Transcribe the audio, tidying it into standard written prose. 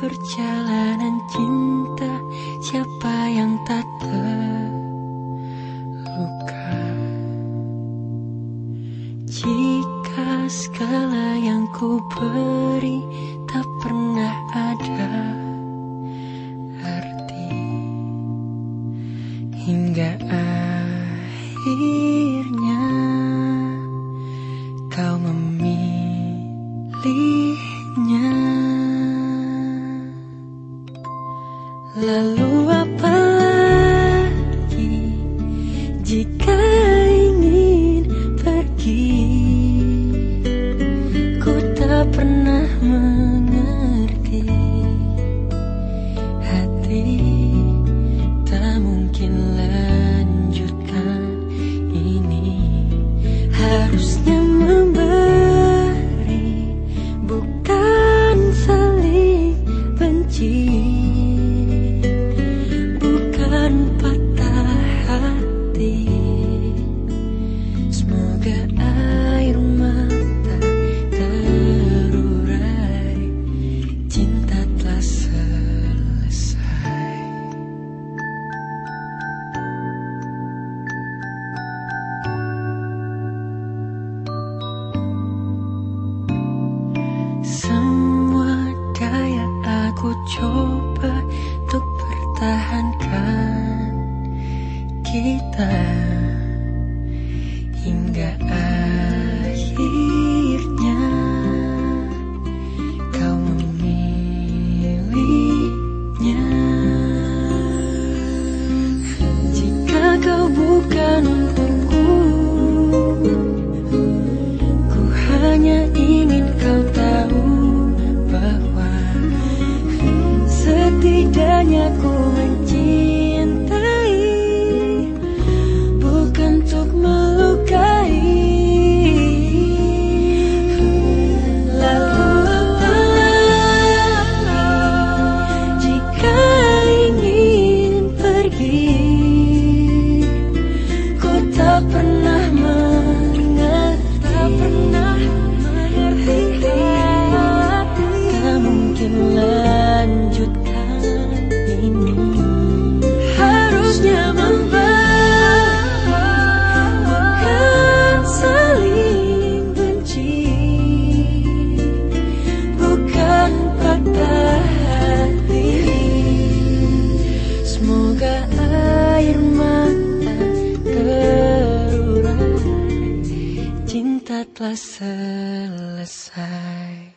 perjalanan cinta, siapa yang tak terluka? Jika segala yang ku beri tak pernah ada arti, hingga akhirnya kau memilihnya. Lalu apa lagi jika ingin pergi? Ku tak pernah mengerti, hati tak mungkin lanjutkan ini. Harusnya memberi, bukan saling benci, bukan patah hati. Semoga air mata terurai, cinta telah selesai. Semua daya aku coba untuk pertahankan kita, hingga akhirnya kau memilihnya. Jika kau bukan untukku, ku hanya ingin kau tahu bahwa setidaknya ku mencintai, bukan untuk melukai. Lalu apa lagi jika ingin pergi? Ku tak pernah mengerti, tak mungkin lanjutkan ini. Harusnya memberi, bukan saling benci, bukan patah hati. Semoga air mata terurai, cinta telah selesai.